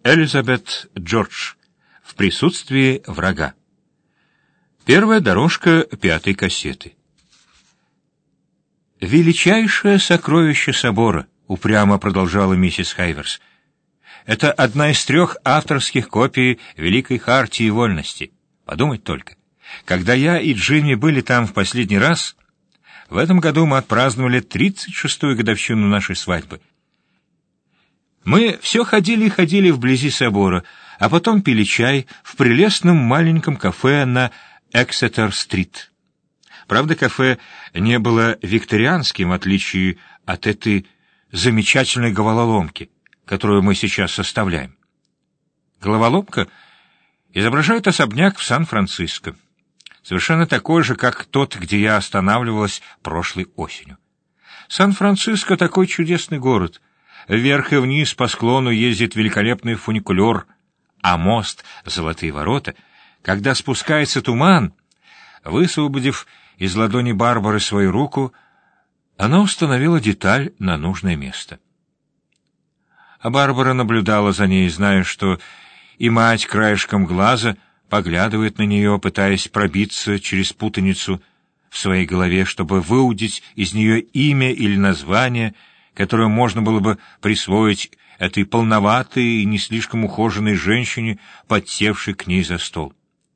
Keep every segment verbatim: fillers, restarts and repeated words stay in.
Элизабет Джордж. В присутствии врага. Первая дорожка пятой кассеты. «Величайшее сокровище собора», — упрямо продолжала миссис Хайверс. «Это одна из трех авторских копий Великой Хартии Вольности. Подумать только. Когда я и Джимми были там в последний раз, в этом году мы отпраздновали тридцать шестую годовщину нашей свадьбы. Мы все ходили и ходили вблизи собора, а потом пили чай в прелестном маленьком кафе на Эксетер-стрит. Правда, кафе не было викторианским, в отличие от этой замечательной головоломки, которую мы сейчас составляем. Головоломка изображает особняк в Сан-Франциско, совершенно такой же, как тот, где я останавливалась прошлой осенью. Сан-Франциско — такой чудесный город. Вверх и вниз по склону ездит великолепный фуникулер, а мост «Золотые ворота», когда спускается туман, высвободив из ладони Барбары свою руку, она установила деталь на нужное место. А Барбара наблюдала за ней, зная, что и мать краешком глаза поглядывает на нее, пытаясь пробиться через путаницу в своей голове, чтобы выудить из нее имя или название, которое можно было бы присвоить этой полноватой и не слишком ухоженной женщине, подсевшей к ней за стол.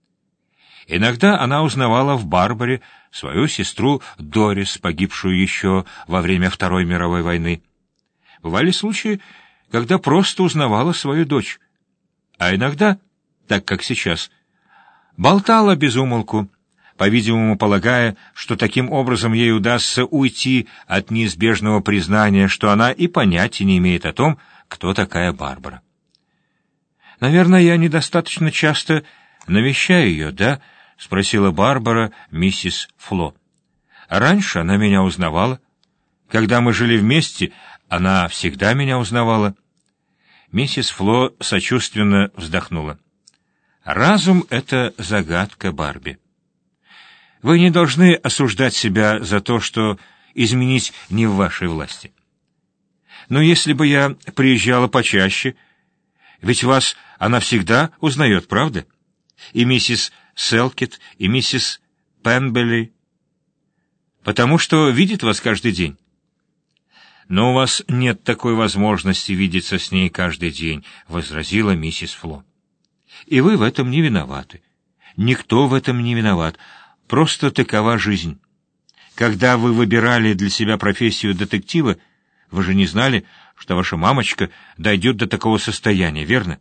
Иногда она узнавала в Барбаре свою сестру Дорис, погибшую еще во время Второй мировой войны. Бывали случаи, когда просто узнавала свою дочь, а иногда, так как сейчас, болтала без умолку, по-видимому, полагая, что таким образом ей удастся уйти от неизбежного признания, что она и понятия не имеет о том, кто такая Барбара. «Наверное, я недостаточно часто навещаю ее, да?» — спросила Барбара миссис Фло. «Раньше она меня узнавала. Когда мы жили вместе, она всегда меня узнавала». Миссис Фло сочувственно вздохнула. «Разум — это загадка, Барби. Вы не должны осуждать себя за то, что изменить не в вашей власти. Но если бы я приезжала почаще, ведь вас она всегда узнает, правда? И миссис Селкит, и миссис Пенбелли, потому что видит вас каждый день. Но у вас нет такой возможности видеться с ней каждый день», — возразила миссис Фло. «И вы в этом не виноваты. Никто в этом не виноват. Просто такова жизнь. Когда вы выбирали для себя профессию детектива, вы же не знали, что ваша мамочка дойдет до такого состояния, верно?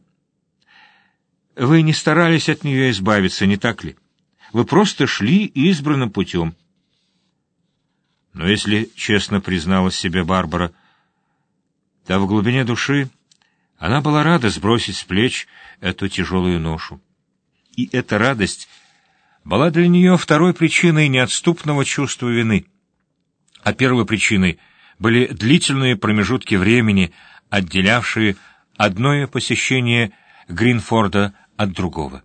Вы не старались от нее избавиться, не так ли? Вы просто шли избранным путем». Но если честно призналась себе Барбара, то в глубине души она была рада сбросить с плеч эту тяжелую ношу. И эта радость была для нее второй причиной неотступного чувства вины, а первой причиной были длительные промежутки времени, отделявшие одно посещение Гринфорда от другого.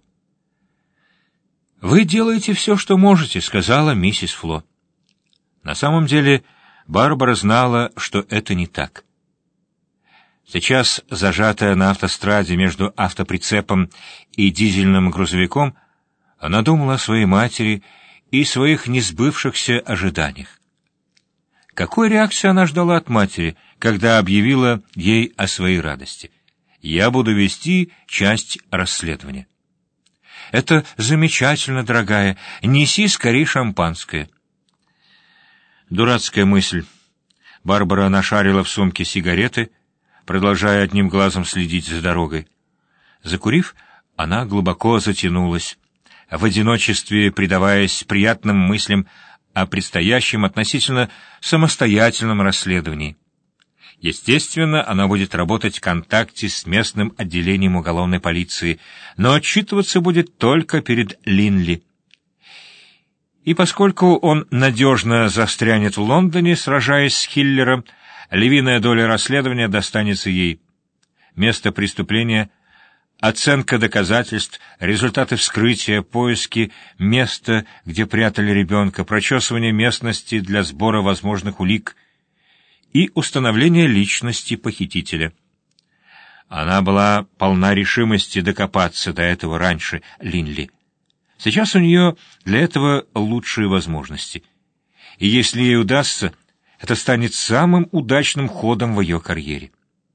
«Вы делаете все, что можете», — сказала миссис Фло. На самом деле Барбара знала, что это не так. Сейчас, зажатая на автостраде между автоприцепом и дизельным грузовиком, она думала о своей матери и своих несбывшихся ожиданиях. Какой реакции она ждала от матери, когда объявила ей о своей радости? «Я буду вести часть расследования». «Это замечательно, дорогая. Неси скорее шампанское». Дурацкая мысль. Барбара нашарила в сумке сигареты, продолжая одним глазом следить за дорогой. Закурив, она глубоко затянулась, в одиночестве предаваясь приятным мыслям о предстоящем относительно самостоятельном расследовании. Естественно, она будет работать в контакте с местным отделением уголовной полиции, но отчитываться будет только перед Линли. И поскольку он надежно застрянет в Лондоне, сражаясь с киллером, львиная доля расследования достанется ей. Место преступления, оценка доказательств, результаты вскрытия, поиски места, где прятали ребенка, прочесывание местности для сбора возможных улик и установление личности похитителя. Она была полна решимости докопаться до этого раньше Линли. Сейчас у нее для этого лучшие возможности. И если ей удастся, это станет самым удачным ходом в ее карьере.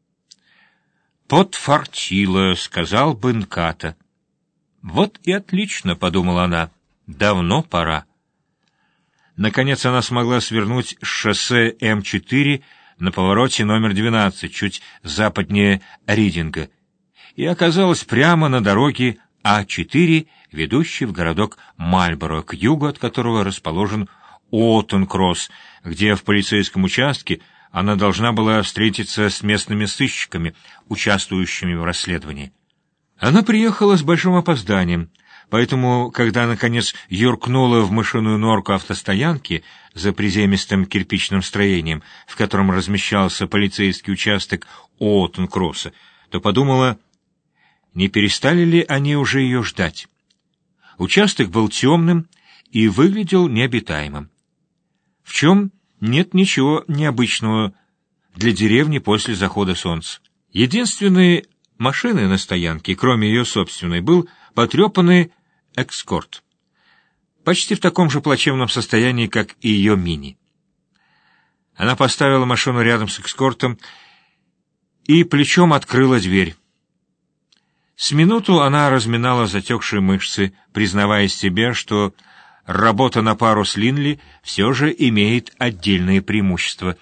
«Подфартило», — сказал бы Нката. «Вот и отлично», — подумала она, — «давно пора». Наконец она смогла свернуть с шоссе М четыре на повороте номер двенадцать, чуть западнее Ридинга, и оказалась прямо на дороге А четыре, ведущей в городок Мальборо, к югу от которого расположен Уоттон-Кросс, где в полицейском участке она должна была встретиться с местными сыщиками, участвующими в расследовании. Она приехала с большим опозданием, поэтому, когда, наконец, юркнула в мышиную норку автостоянки за приземистым кирпичным строением, в котором размещался полицейский участок Уоттон-Кросса, то подумала, не перестали ли они уже ее ждать. Участок был темным и выглядел необитаемым, в чем нет ничего необычного для деревни после захода солнца. Единственной машиной на стоянке, кроме ее собственной, был потрепанный «Экскорт», почти в таком же плачевном состоянии, как и ее «Мини». Она поставила машину рядом с «Экскортом» и плечом открыла дверь. С минуту она разминала затекшие мышцы, признавая себе, что работа на пару с Линли все же имеет отдельные преимущества,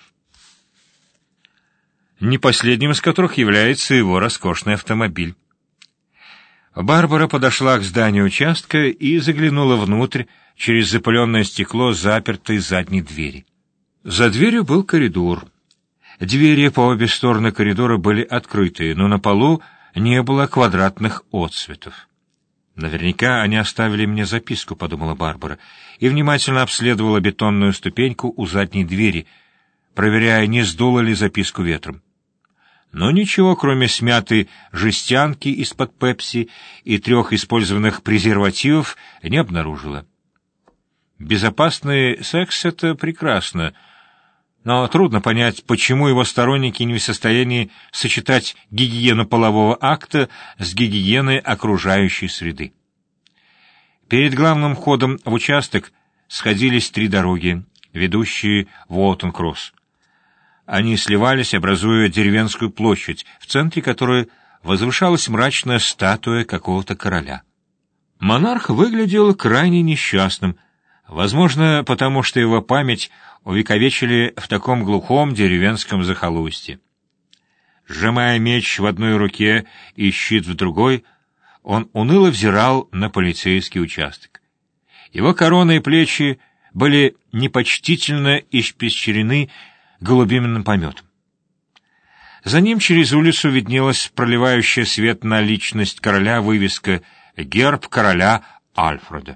не последним из которых является его роскошный автомобиль. Барбара подошла к зданию участка и заглянула внутрь через запыленное стекло запертой задней двери. За дверью был коридор. Двери по обе стороны коридора были открыты, но на полу не было квадратных отсветов. «Наверняка они оставили мне записку», — подумала Барбара, и внимательно обследовала бетонную ступеньку у задней двери, проверяя, не сдуло ли записку ветром. Но ничего, кроме смятой жестянки из-под пепси и трех использованных презервативов, не обнаружила. Безопасный секс — это прекрасно, но трудно понять, почему его сторонники не в состоянии сочетать гигиену полового акта с гигиеной окружающей среды. Перед главным входом в участок сходились три дороги, ведущие в Уоттон-Кросс. Они сливались, образуя деревенскую площадь, в центре которой возвышалась мрачная статуя какого-то короля. Монарх выглядел крайне несчастным, возможно, потому что его память увековечили в таком глухом деревенском захолустье. Сжимая меч в одной руке и щит в другой, он уныло взирал на полицейский участок. Его корона и плечи были непочтительно испещрены голубиным пометом. За ним через улицу виднелась проливающая свет на личность короля вывеска «Герб короля Альфреда».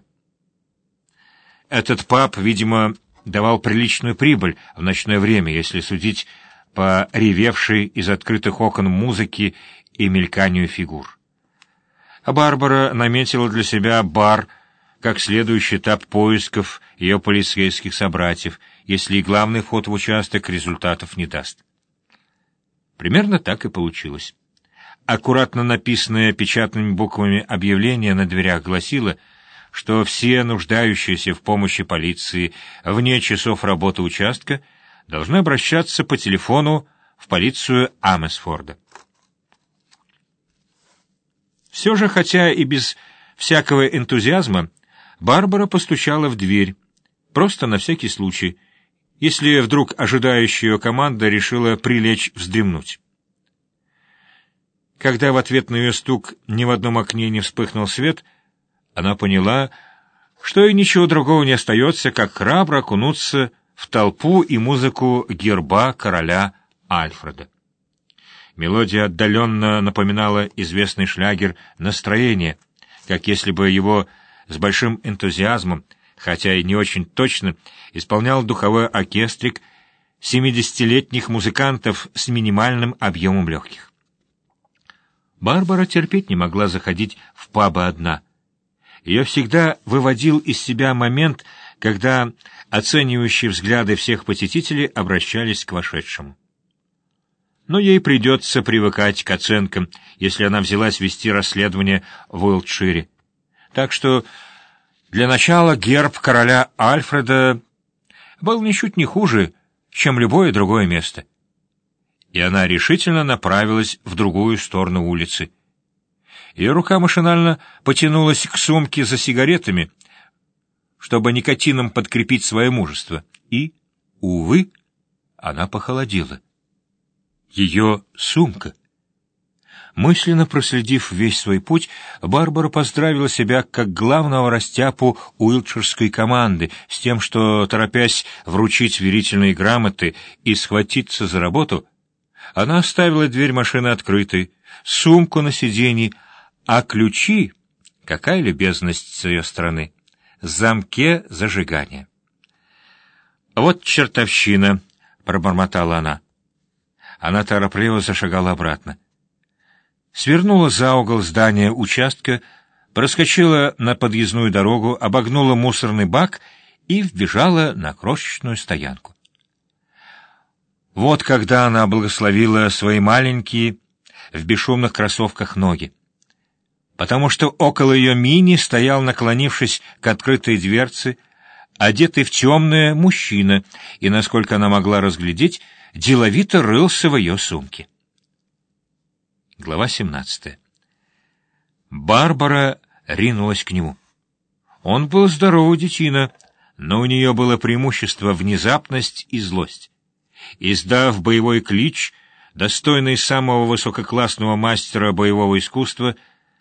Этот паб, видимо, давал приличную прибыль в ночное время, если судить по ревевшей из открытых окон музыке и мельканию фигур. А Барбара наметила для себя бар как следующий этап поисков ее полицейских собратьев, если и главный вход в участок результатов не даст. Примерно так и получилось. Аккуратно написанное печатными буквами объявление на дверях гласило, что все нуждающиеся в помощи полиции вне часов работы участка должны обращаться по телефону в полицию Амесфорда. Все же, хотя и без всякого энтузиазма, Барбара постучала в дверь, просто на всякий случай, если вдруг ожидающая ее команда решила прилечь вздремнуть. Когда в ответ на ее стук ни в одном окне не вспыхнул свет, она поняла, что и ничего другого не остается, как храбро окунуться в толпу и музыку герба короля Альфреда. Мелодия отдаленно напоминала известный шлягер «Настроение», как если бы его с большим энтузиазмом, хотя и не очень точно, исполнял духовой оркестрик семидесятилетних музыкантов с минимальным объемом легких. Барбара терпеть не могла заходить в пабы одна. Ее всегда выводил из себя момент, когда оценивающие взгляды всех посетителей обращались к вошедшему. но ей придется привыкать к оценкам, если она взялась вести расследование в Уилтшире. Так что для начала герб короля Альфреда был ничуть не хуже, чем любое другое место. И она решительно направилась в другую сторону улицы. Ее рука машинально потянулась к сумке за сигаретами, чтобы никотином подкрепить свое мужество, и, увы, она похолодела. Ее сумка. Мысленно проследив весь свой путь, Барбара поздравила себя как главного растяпу уилтширской команды с тем, что, торопясь вручить верительные грамоты и схватиться за работу, она оставила дверь машины открытой, сумку на сиденье, а ключи, какая любезность с ее стороны, в замке зажигания. «Вот чертовщина!» — пробормотала она. Она торопливо зашагала обратно. Свернула за угол здания участка, проскочила на подъездную дорогу, обогнула мусорный бак и вбежала на крошечную стоянку. Вот когда она благословила свои маленькие в бесшумных кроссовках ноги, потому что около ее мини стоял, наклонившись к открытой дверце, одетый в темное мужчина, и, насколько она могла разглядеть, деловито рылся в ее сумке. Глава семнадцатая. Барбара ринулась к нему. Он был здоровый детина, но у нее было преимущество внезапность и злость. Издав боевой клич, достойный самого высококлассного мастера боевого искусства,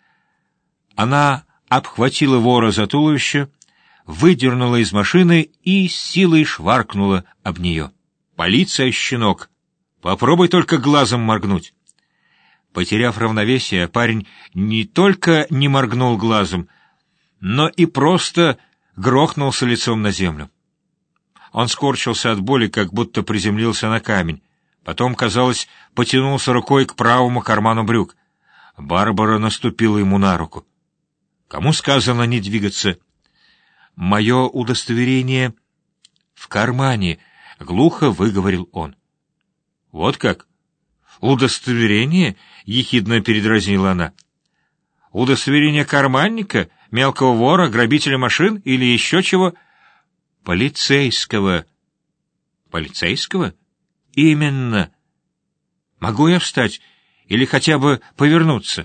она обхватила вора за туловище, выдернула из машины и силой шваркнула об нее. «Полиция, щенок! Попробуй только глазом моргнуть!» Потеряв равновесие, парень не только не моргнул глазом, но и просто грохнулся лицом на землю. Он скорчился от боли, как будто приземлился на камень. Потом, казалось, потянулся рукой к правому карману брюк. Барбара наступила ему на руку. «Кому сказано не двигаться?» «Мое удостоверение в кармане», — глухо выговорил он. «Вот как? Удостоверение?» — ехидно передразнила она. «Удостоверение карманника, мелкого вора, грабителя машин или еще чего?» «Полицейского». «Полицейского? Именно. Могу я встать или хотя бы повернуться?»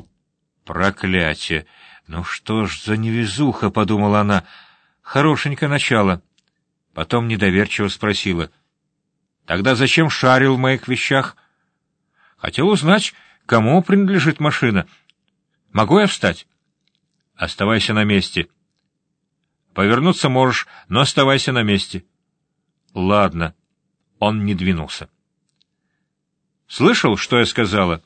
«Проклятие! Ну что ж за невезуха!» — подумала она. «Хорошенькое начало». Потом недоверчиво спросила. «Тогда зачем шарил в моих вещах?» «Хотел узнать, кому принадлежит машина. Могу я встать?» «Оставайся на месте». «Повернуться можешь, но оставайся на месте». «Ладно». Он не двинулся. «Слышал, что я сказала?»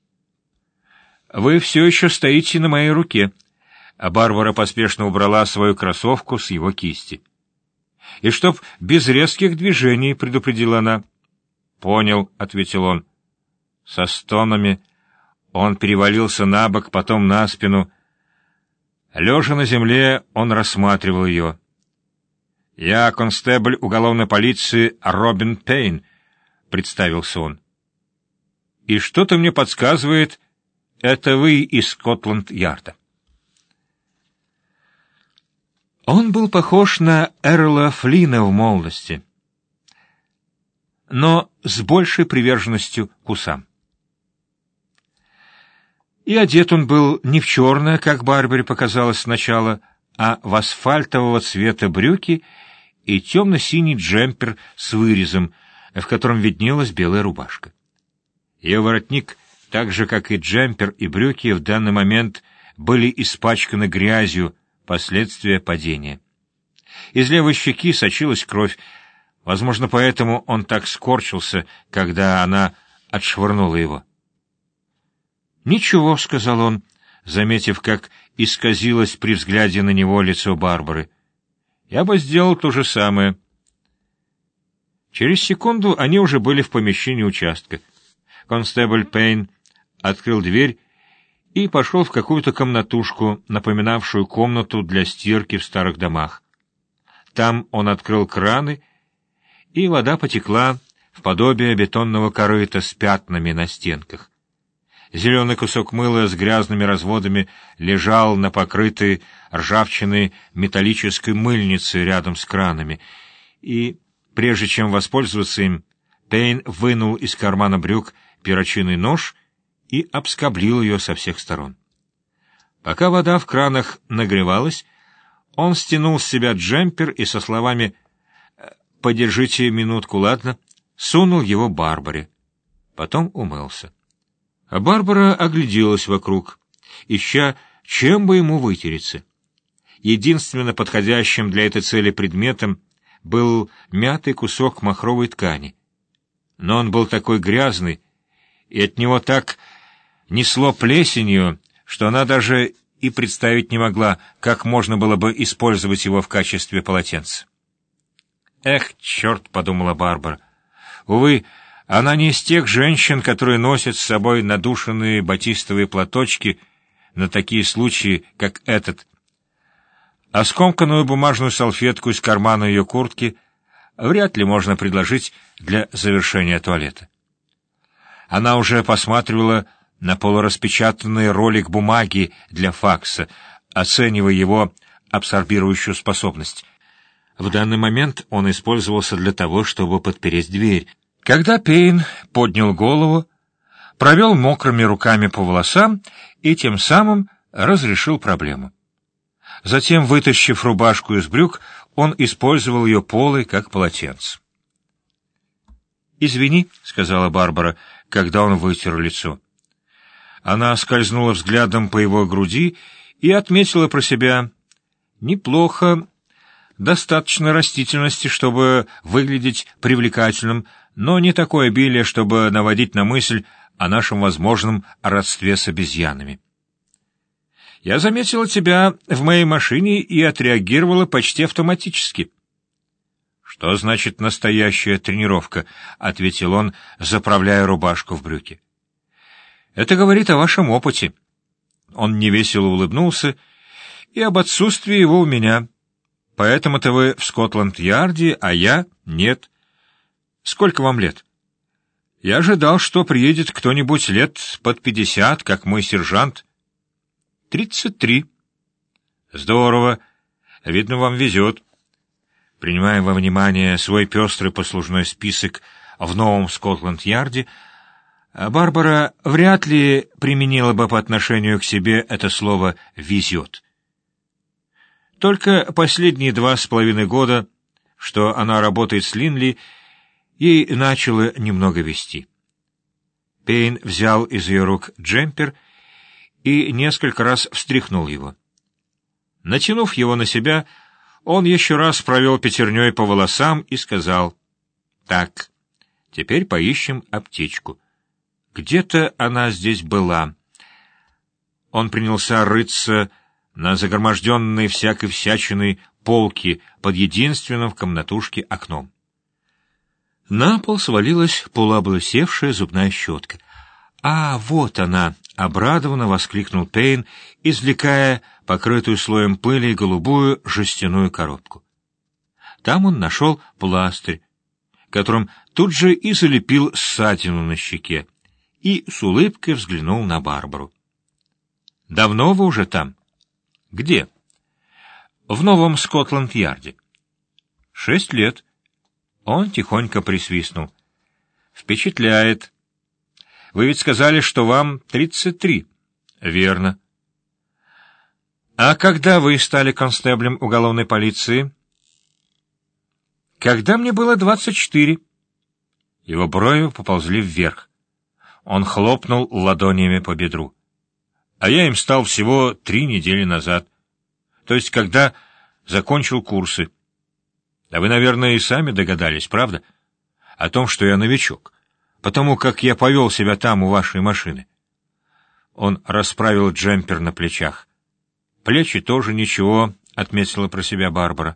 «Вы все еще стоите на моей руке». А Барбара поспешно убрала свою кроссовку с его кисти. «И чтоб без резких движений», — предупредила она. «Понял», — ответил он. Со стонами он перевалился на бок, потом на спину. Лежа на земле, он рассматривал ее. «Я констебль уголовной полиции Робин Пейн», — представился он. «И что-то мне подсказывает, это вы из Скотланд-Ярда». Он был похож на Эрла Флина в молодости, но с большей приверженностью к усам. И одет он был не в черное, как Барбаре показалось сначала, а в асфальтового цвета брюки и темно-синий джемпер с вырезом, в котором виднелась белая рубашка. Ее воротник, так же, как и джемпер и брюки, в данный момент были испачканы грязью, последствия падения. Из левой щеки сочилась кровь, возможно, поэтому он так скорчился, когда она отшвырнула его. «Ничего», — сказал он, заметив, как исказилось при взгляде на него лицо Барбары. «Я бы сделал то же самое». Через секунду они уже были в помещении участка. Констебль Пейн открыл дверь и пошел в какую-то комнатушку, напоминавшую комнату для стирки в старых домах. Там он открыл краны, и вода потекла в подобие бетонного корыта с пятнами на стенках. Зеленый кусок мыла с грязными разводами лежал на покрытой ржавчиной металлической мыльнице рядом с кранами, и, прежде чем воспользоваться им, Пейн вынул из кармана брюк перочинный нож и обскоблил ее со всех сторон. Пока вода в кранах нагревалась, он стянул с себя джемпер и со словами «Подержите минутку, ладно?» сунул его Барбаре. Потом умылся. А Барбара огляделась вокруг, ища, чем бы ему вытереться. Единственно подходящим для этой цели предметом был мятый кусок махровой ткани. Но он был такой грязный, и от него так несло плесенью, что она даже и представить не могла, как можно было бы использовать его в качестве полотенца. «Эх, черт!» — подумала Барбара. Увы, она не из тех женщин, которые носят с собой надушенные батистовые платочки на такие случаи, как этот. А скомканную бумажную салфетку из кармана ее куртки вряд ли можно предложить для завершения туалета. Она уже посматривала на полураспечатанный ролик бумаги для факса, оценивая его абсорбирующую способность. В данный момент он использовался для того, чтобы подпереть дверь. Когда Пейн поднял голову, провел мокрыми руками по волосам и тем самым разрешил проблему. Затем, вытащив рубашку из брюк, он использовал ее полой как полотенце. «Извини», — сказала Барбара, когда он вытер лицо. Она скользнула взглядом по его груди и отметила про себя: «Неплохо, достаточно растительности, чтобы выглядеть привлекательным, но не такое обилие, чтобы наводить на мысль о нашем возможном родстве с обезьянами. Я заметила тебя в моей машине и отреагировала почти автоматически». «Что значит настоящая тренировка?» — ответил он, заправляя рубашку в брюки. «Это говорит о вашем опыте». Он невесело улыбнулся, «и об отсутствии его у меня. Поэтому-то вы в Скотланд-Ярде, а я — нет. Сколько вам лет?» «Я ожидал, что приедет кто-нибудь лет под пятьдесят, как мой сержант». «Тридцать три». «Здорово. Видно, вам везет». Принимая во внимание свой пестрый послужной список в новом Скотланд-Ярде, Барбара вряд ли применила бы по отношению к себе это слово «везет». Только последние два с половиной года, что она работает с Линли, ей начало немного везти. Пейн взял из ее рук джемпер и несколько раз встряхнул его. Натянув его на себя, он еще раз провел пятерней по волосам и сказал: «Так, теперь поищем аптечку. Где-то она здесь была». Он принялся рыться на загроможденной всякой всячиной полке под единственным в комнатушке окном. На пол свалилась полуоблысевшая зубная щетка. «А, вот она!» — обрадованно воскликнул Пейн, извлекая покрытую слоем пыли голубую жестяную коробку. Там он нашел пластырь, которым тут же и залепил ссадину на щеке, и с улыбкой взглянул на Барбару. «Давно вы уже там?» «Где?» «В новом Скотланд-Ярде». «Шесть лет». Он тихонько присвистнул. «Впечатляет. Вы ведь сказали, что вам тридцать три». «Верно». «А когда вы стали констеблем уголовной полиции?» «Когда мне было двадцать четыре». Его брови поползли вверх. Он хлопнул ладонями по бедру. «А я им стал всего три недели назад. То есть, когда закончил курсы. А вы, наверное, и сами догадались, правда? О том, что я новичок. Потому как я повел себя там у вашей машины». Он расправил джемпер на плечах. «Плечи тоже ничего», — отметила про себя Барбара.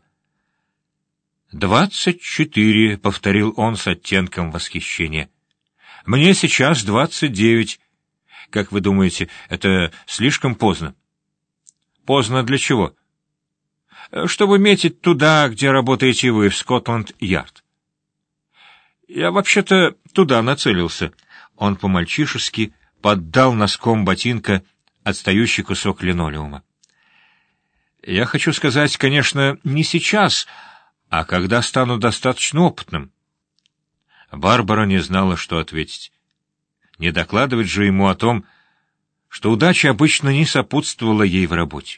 «Двадцать четыре», — повторил он с оттенком восхищения. «Мне сейчас двадцать девять. Как вы думаете, это слишком поздно?» «Поздно для чего?» «Чтобы метить туда, где работаете вы, в Скотланд-Ярд». Я вообще-то туда нацелился. Он по-мальчишески поддал носком ботинка отстающий кусок линолеума. Я хочу сказать, конечно, не сейчас, а когда стану достаточно опытным. Барбара не знала, что ответить. Не докладывать же ему о том, что удача обычно не сопутствовала ей в работе.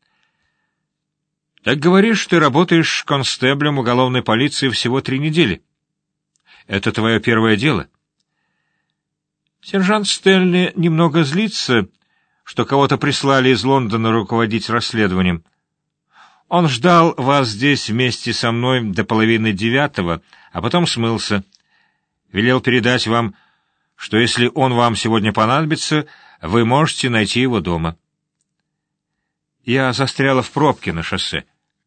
Так говоришь, ты работаешь констеблем уголовной полиции всего три недели. Это твое первое дело? Сержант Стэнли немного злится, что кого-то прислали из Лондона руководить расследованием. Он ждал вас здесь вместе со мной до половины девятого, а потом смылся. Велел передать вам, что если он вам сегодня понадобится, вы можете найти его дома. Я застряла в пробке на шоссе.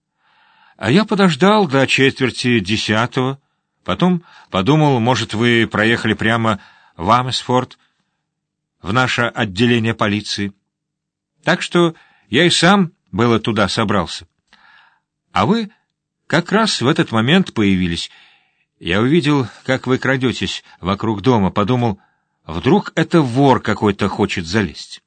А я подождал до четверти десятого, потом подумал, может, вы проехали прямо в Амесфорд, в наше отделение полиции. Так что я и сам было туда собрался. А вы как раз в этот момент появились. Я увидел, как вы крадетесь вокруг дома, подумал, вдруг это вор какой-то хочет залезть.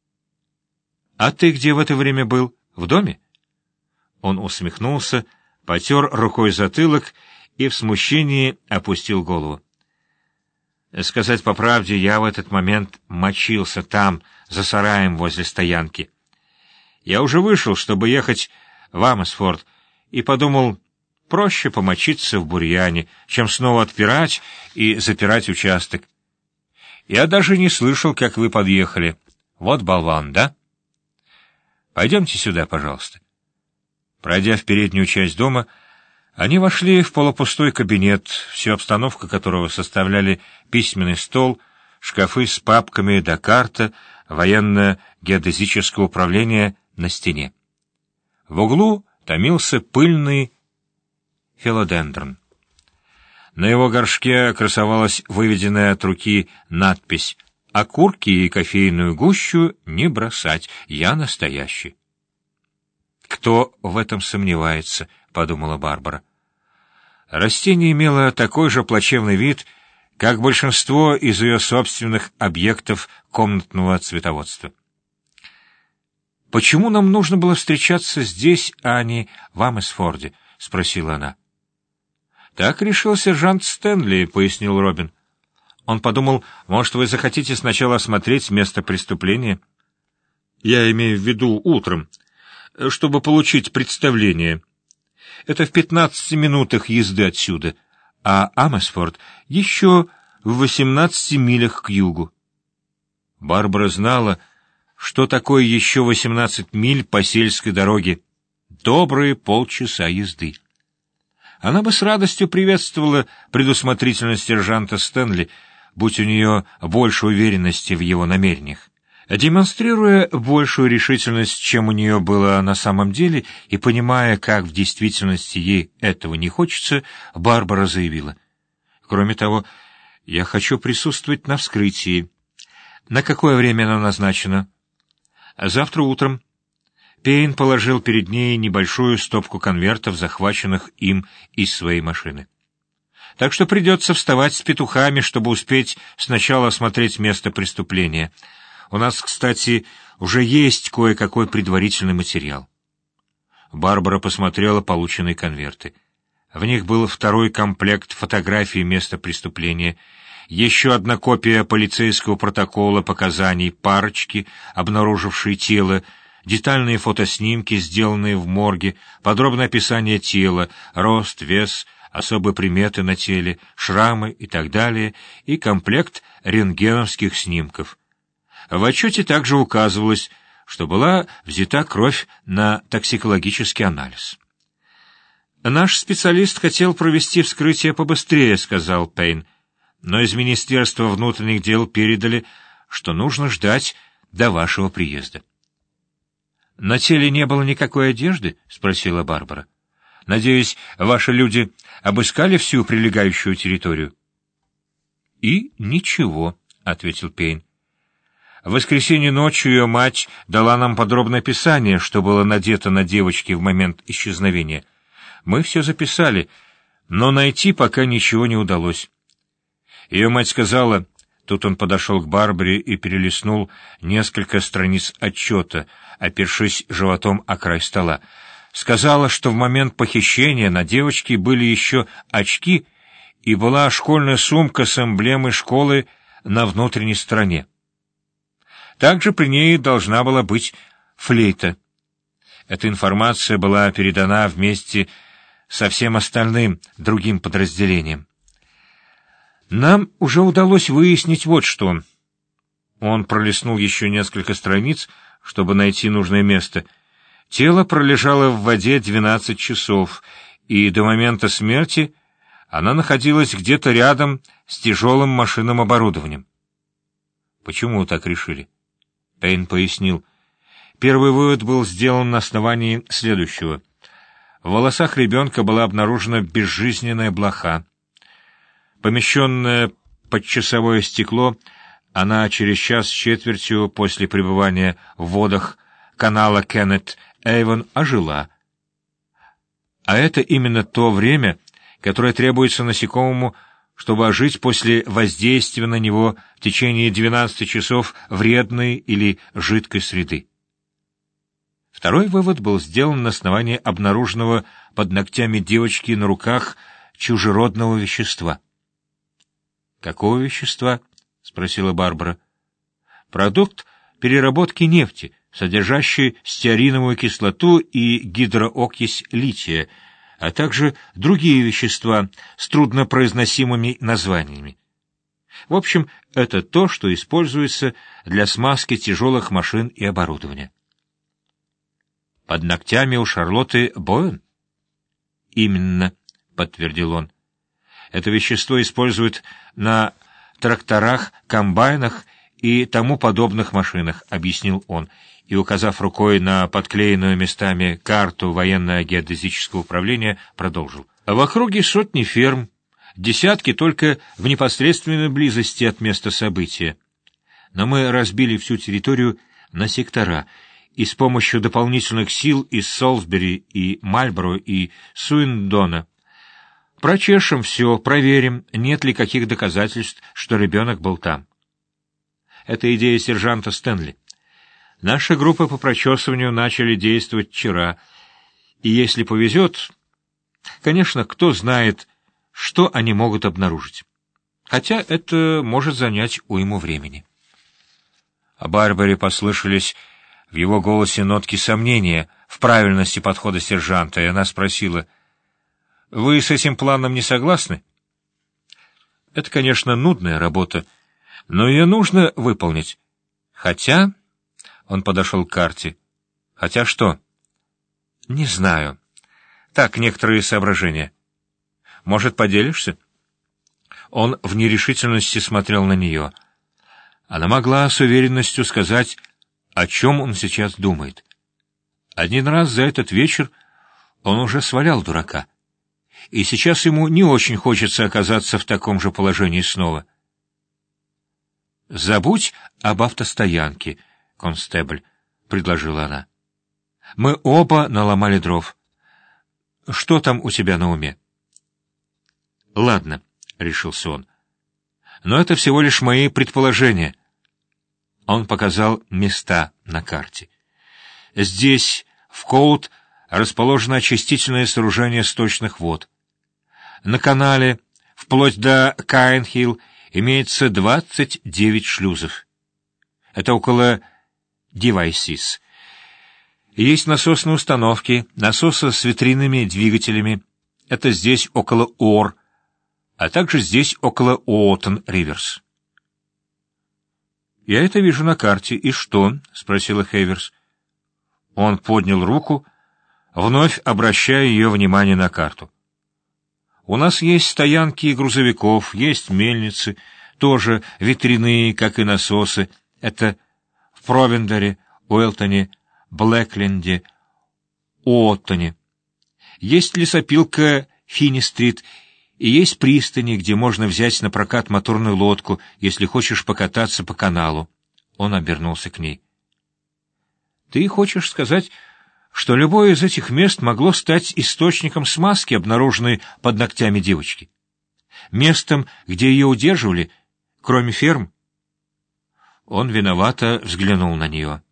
А ты где в это время был? В доме? Он усмехнулся, потер рукой затылок и в смущении опустил голову. Сказать по правде, я в этот момент мочился там, за сараем возле стоянки. Я уже вышел, чтобы ехать в Амесфорд, и подумал, проще помочиться в бурьяне, чем снова отпирать и запирать участок. Я даже не слышал, как вы подъехали. Вот болван, да? Пойдемте сюда, пожалуйста. Пройдя в переднюю часть дома, они вошли в полупустой кабинет, всю обстановку которого составляли письменный стол, шкафы с папками да карта военно-геодезического управления на стене. В углу томился пыльный филодендрон. На его горшке красовалась выведенная от руки надпись «Окурки и кофейную гущу не бросать, я настоящий». «Кто в этом сомневается?» — подумала Барбара. Растение имело такой же плачевный вид, как большинство из ее собственных объектов комнатного цветоводства. «Почему нам нужно было встречаться здесь, а не в Амесфорде?» — спросила она. «Так решил сержант Стэнли», — пояснил Робин. Он подумал, может, вы захотите сначала осмотреть место преступления? Я имею в виду утром, чтобы получить представление. Это в пятнадцати минутах езды отсюда, а Амесфорд еще в восемнадцати милях к югу. Барбара знала, что такое еще восемнадцать миль по сельской дороге. Добрые полчаса езды. Она бы с радостью приветствовала предусмотрительность сержанта Стэнли, будь у нее больше уверенности в его намерениях. Демонстрируя большую решительность, чем у нее было на самом деле, и понимая, как в действительности ей этого не хочется, Барбара заявила: «Кроме того, я хочу присутствовать на вскрытии. На какое время оно назначено?» «Завтра утром». Пейн положил перед ней небольшую стопку конвертов, захваченных им из своей машины. «Так что придется вставать с петухами, чтобы успеть сначала осмотреть место преступления. У нас, кстати, уже есть кое-какой предварительный материал». Барбара посмотрела полученные конверты. В них был второй комплект фотографий места преступления, еще одна копия полицейского протокола показаний парочки, обнаружившей тело, детальные фотоснимки, сделанные в морге, подробное описание тела, рост, вес, особые приметы на теле, шрамы и так далее, и комплект рентгеновских снимков. В отчете также указывалось, что была взята кровь на токсикологический анализ. «Наш специалист хотел провести вскрытие побыстрее», — сказал Пейн, «но из Министерства внутренних дел передали, что нужно ждать до вашего приезда». «На теле не было никакой одежды?» — спросила Барбара. «Надеюсь, ваши люди обыскали всю прилегающую территорию?» «И ничего», — ответил Пейн. «В воскресенье ночью ее мать дала нам подробное описание, что было надето на девочке в момент исчезновения. Мы все записали, но найти пока ничего не удалось. Ее мать сказала... Тут он подошел к Барбаре и перелистнул несколько страниц отчета, опершись животом о край стола. Сказала, что в момент похищения на девочке были еще очки и была школьная сумка с эмблемой школы на внутренней стороне. Также при ней должна была быть флейта. Эта информация была передана вместе со всем остальным другим подразделением. Нам уже удалось выяснить вот что. Он пролистнул еще несколько страниц, чтобы найти нужное место. Тело пролежало в воде двенадцать часов, и до момента смерти она находилась где-то рядом с тяжелым машинным оборудованием. Почему вы так решили? Пейн пояснил. Первый вывод был сделан на основании следующего. В волосах ребенка была обнаружена безжизненная блоха. Помещенная под часовое стекло, она через час с четвертью после пребывания в водах канала Кеннет-Эйвон ожила. А это именно то время, которое требуется насекомому, чтобы ожить после воздействия на него в течение двенадцати часов вредной или жидкой среды. Второй вывод был сделан на основании обнаруженного под ногтями девочки на руках чужеродного вещества. «Какого вещества?» — спросила Барбара. «Продукт переработки нефти, содержащий стеариновую кислоту и гидроокись лития, а также другие вещества с труднопроизносимыми названиями. В общем, это то, что используется для смазки тяжелых машин и оборудования». «Под ногтями у Шарлотты Боуэн?» «Именно», — подтвердил он. «Это вещество используют на тракторах, комбайнах и тому подобных машинах», — объяснил он, и, указав рукой на подклеенную местами карту военно-геодезического управления, продолжил. «В округе сотни ферм, десятки только в непосредственной близости от места события. Но мы разбили всю территорию на сектора, и с помощью дополнительных сил из Солсбери и Мальборо и Суиндона прочешем все, проверим, нет ли каких доказательств, что ребенок был там. Это идея сержанта Стэнли. Наши группы по прочесыванию начали действовать вчера, и если повезет, конечно, кто знает, что они могут обнаружить. Хотя это может занять уйму времени». О Барбаре послышались в его голосе нотки сомнения в правильности подхода сержанта, и она спросила: «Вы с этим планом не согласны?» «Это, конечно, нудная работа, но ее нужно выполнить. Хотя...» Он подошел к карте. «Хотя что?» «Не знаю. Так, некоторые соображения. Может, поделишься?» Он в нерешительности смотрел на нее. Она могла с уверенностью сказать, о чем он сейчас думает. Один раз за этот вечер он уже свалял дурака, и сейчас ему не очень хочется оказаться в таком же положении снова. «Забудь об автостоянке, констебль», — предложила она. «Мы оба наломали дров. Что там у тебя на уме?» «Ладно», — решился он, — «но это всего лишь мои предположения». Он показал места на карте. Здесь, в Коут, расположено очистительное сооружение сточных вод. На канале, вплоть до Каинхилл, имеется двадцать девять шлюзов. Это около Девайсис. Есть насосные установки, насосы с ветряными двигателями. Это здесь около Ор, а также здесь около Уоттон-Риверс. «Я это вижу на карте. И что?» — спросила Хейверс. Он поднял руку, вновь обращая ее внимание на карту. «У нас есть стоянки грузовиков, есть мельницы, тоже ветряные, как и насосы. Это в Провендере, Уэлтоне, Блэкленде, Уоттоне. Есть лесопилка Финни-стрит, и есть пристани, где можно взять на прокат моторную лодку, если хочешь покататься по каналу». Он обернулся к ней. «Ты хочешь сказать, что любое из этих мест могло стать источником смазки, обнаруженной под ногтями девочки? Местом, где ее удерживали, кроме ферм? Он виновато взглянул на нее.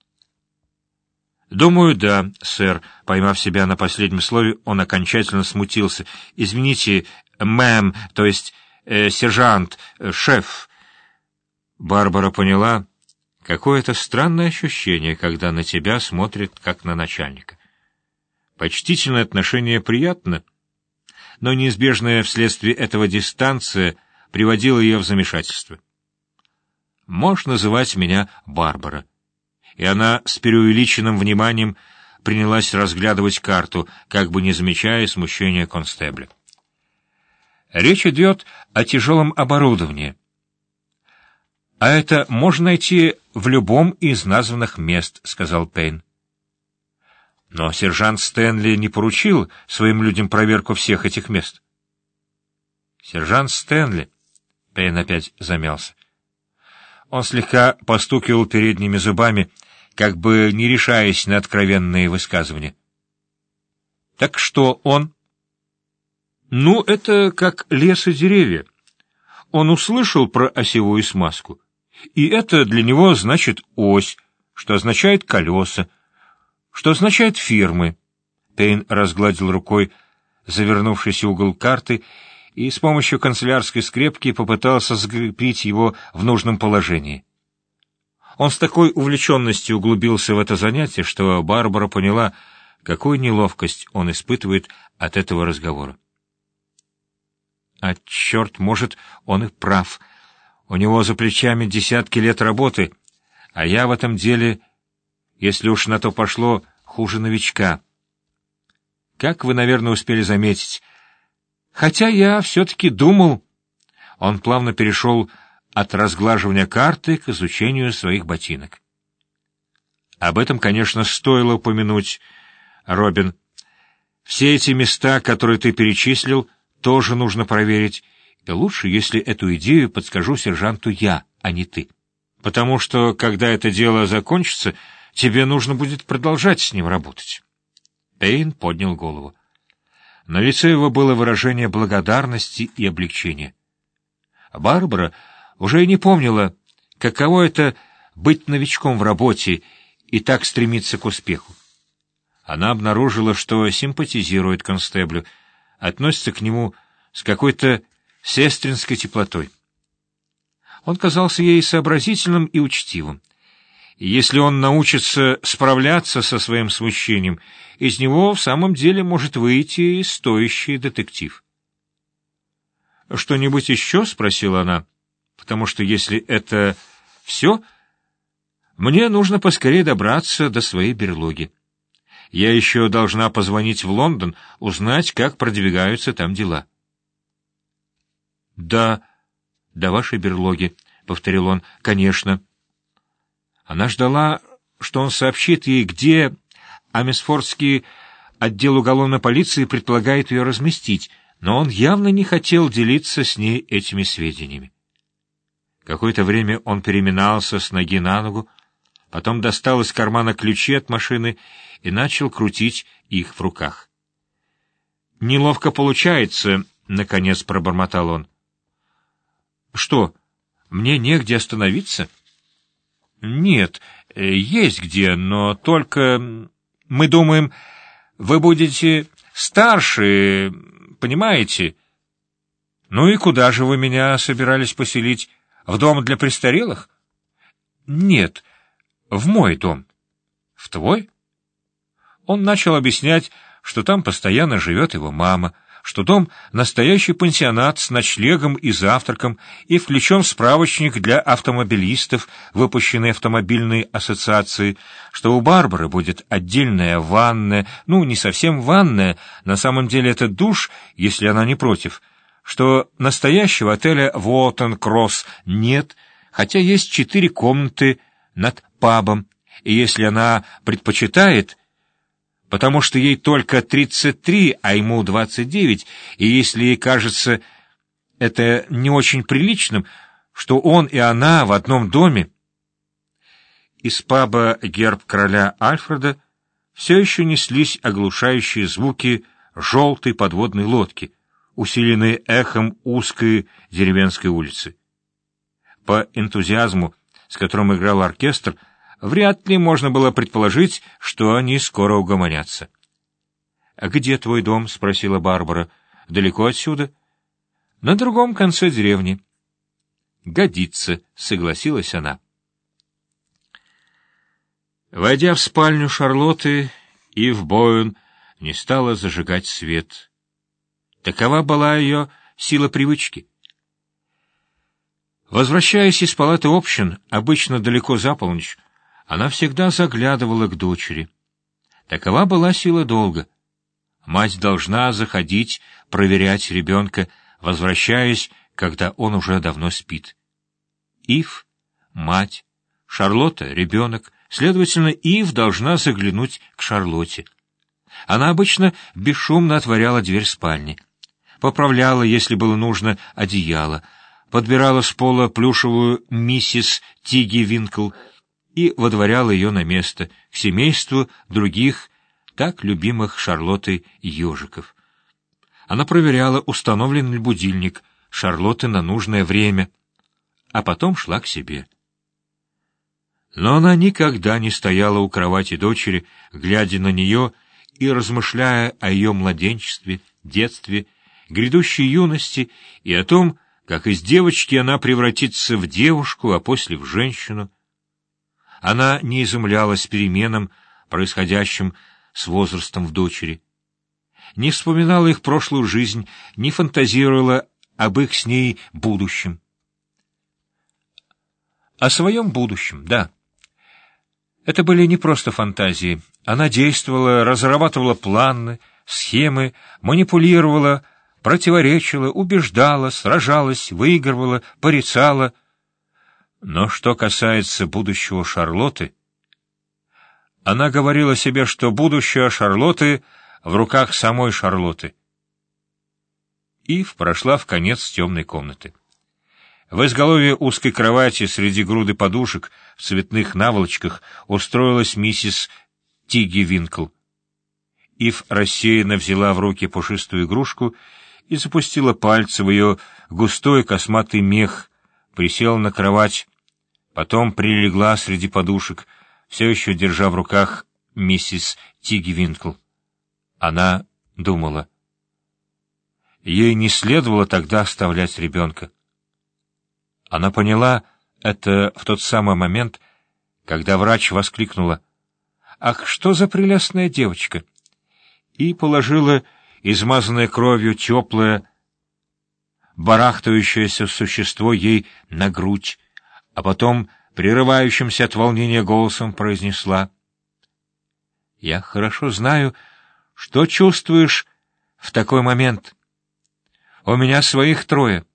«Думаю, да, сэр». Поймав себя на последнем слове, он окончательно смутился. «Извините, мэм, то есть э, сержант, э, шеф». Барбара поняла, какое это странное ощущение, когда на тебя смотрят как на начальника. Почтительное отношение приятно, но неизбежная вследствие этого дистанция приводила ее в замешательство. «Можешь называть меня Барбара». И она с преувеличенным вниманием принялась разглядывать карту, как бы не замечая смущения констебля. Речь идет о тяжелом оборудовании. «А это можно найти в любом из названных мест», — сказал Пейн. Но сержант Стэнли не поручил своим людям проверку всех этих мест. «Сержант Стэнли», — Пейн опять замялся. Он слегка постукивал передними зубами, как бы не решаясь на откровенные высказывания. «Так что он?» «Ну, это как лес и деревья. Он услышал про осевую смазку, и это для него значит ось, что означает колеса, что означает фирмы». Пейн разгладил рукой завернувшийся угол карты и с помощью канцелярской скрепки попытался закрепить его в нужном положении. Он с такой увлеченностью углубился в это занятие, что Барбара поняла, какую неловкость он испытывает от этого разговора. А черт, может, он и прав. У него за плечами десятки лет работы, а я в этом деле, если уж на то пошло, хуже новичка. Как вы, наверное, успели заметить. Хотя я все-таки думал... Он плавно перешел от разглаживания карты к изучению своих ботинок. Об этом, конечно, стоило упомянуть, Робин. Все эти места, которые ты перечислил, тоже нужно проверить, и лучше, если эту идею подскажу сержанту я, а не ты. Потому что, когда это дело закончится, тебе нужно будет продолжать с ним работать. Пейн поднял голову. На лице его было выражение благодарности и облегчения. Барбара уже и не помнила, каково это быть новичком в работе и так стремиться к успеху. Она обнаружила, что симпатизирует констеблю, относится к нему с какой-то сестринской теплотой. Он казался ей сообразительным и учтивым. И если он научится справляться со своим смущением, из него в самом деле может выйти стоящий детектив. «Что-нибудь еще?» — спросила она. «Потому что если это все, мне нужно поскорее добраться до своей берлоги. Я еще должна позвонить в Лондон, узнать, как продвигаются там дела». «Да, до вашей берлоги», — повторил он, — «конечно». Она ждала, что он сообщит ей, где Амисфордский отдел уголовной полиции предполагает ее разместить, но он явно не хотел делиться с ней этими сведениями. Какое-то время он переминался с ноги на ногу, потом достал из кармана ключи от машины и начал крутить их в руках. «Неловко получается», — наконец пробормотал он. «Что, мне негде остановиться?» «Нет, есть где, но только... Мы думаем, вы будете старше, понимаете? Ну и куда же вы меня собирались поселить? В дом для престарелых?» «Нет, в мой дом». «В твой?» Он начал объяснять, что там постоянно живет его мама, что дом — настоящий пансионат с ночлегом и завтраком и включен в справочник для автомобилистов, выпущенный автомобильной ассоциацией, что у Барбары будет отдельная ванная, ну, не совсем ванная, на самом деле это душ, если она не против, что настоящего отеля Уоттон-Кросс нет, хотя есть четыре комнаты над пабом, и если она предпочитает... потому что ей только тридцать три, а ему двадцать девять, и если ей кажется это не очень приличным, что он и она в одном доме... Из паба «Герб короля Альфреда» все еще неслись оглушающие звуки желтой подводной лодки, усиленной эхом узкой деревенской улицы. По энтузиазму, с которым играл оркестр, вряд ли можно было предположить, что они скоро угомонятся. — А где твой дом? — спросила Барбара. — Далеко отсюда? — На другом конце деревни. — Годится, — согласилась она. Войдя в спальню Шарлотты, Ив Боуэн не стала зажигать свет. Такова была ее сила привычки. Возвращаясь из палаты общин, обычно далеко за полночь, она всегда заглядывала к дочери. Такова была сила долга. Мать должна заходить, проверять ребенка, возвращаясь, когда он уже давно спит. Ив — мать, Шарлотта — ребенок, следовательно, Ив должна заглянуть к Шарлотте. Она обычно бесшумно отворяла дверь спальни, поправляла, если было нужно, одеяло, подбирала с пола плюшевую миссис Тиги Винкл и водворяла ее на место, к семейству других, так любимых Шарлоттой ежиков. Она проверяла, установлен ли будильник Шарлотты на нужное время, а потом шла к себе. Но она никогда не стояла у кровати дочери, глядя на нее и размышляя о ее младенчестве, детстве, грядущей юности и о том, как из девочки она превратится в девушку, а после в женщину. Она не изумлялась переменам, происходящим с возрастом в дочери, не вспоминала их прошлую жизнь, не фантазировала об их с ней будущем. О своем будущем, да. Это были не просто фантазии. Она действовала, разрабатывала планы, схемы, манипулировала, противоречила, убеждала, сражалась, выигрывала, порицала. Но что касается будущего Шарлотты, она говорила себе, что будущее Шарлотты в руках самой Шарлотты. Ив прошла в конец темной комнаты. В изголовье узкой кровати среди груды подушек в цветных наволочках устроилась миссис Тиги Винкл. Ив рассеянно взяла в руки пушистую игрушку и запустила пальцы в ее густой косматый мех, присела на кровать, потом прилегла среди подушек, все еще держа в руках миссис Тиги Винкл. Она думала. Ей не следовало тогда оставлять ребенка. Она поняла это в тот самый момент, когда врач воскликнула: «Ах, что за прелестная девочка!» и положила измазанное кровью теплое, барахтающееся существо ей на грудь, а потом прерывающимся от волнения голосом произнесла: «Я хорошо знаю, что чувствуешь в такой момент. У меня своих трое».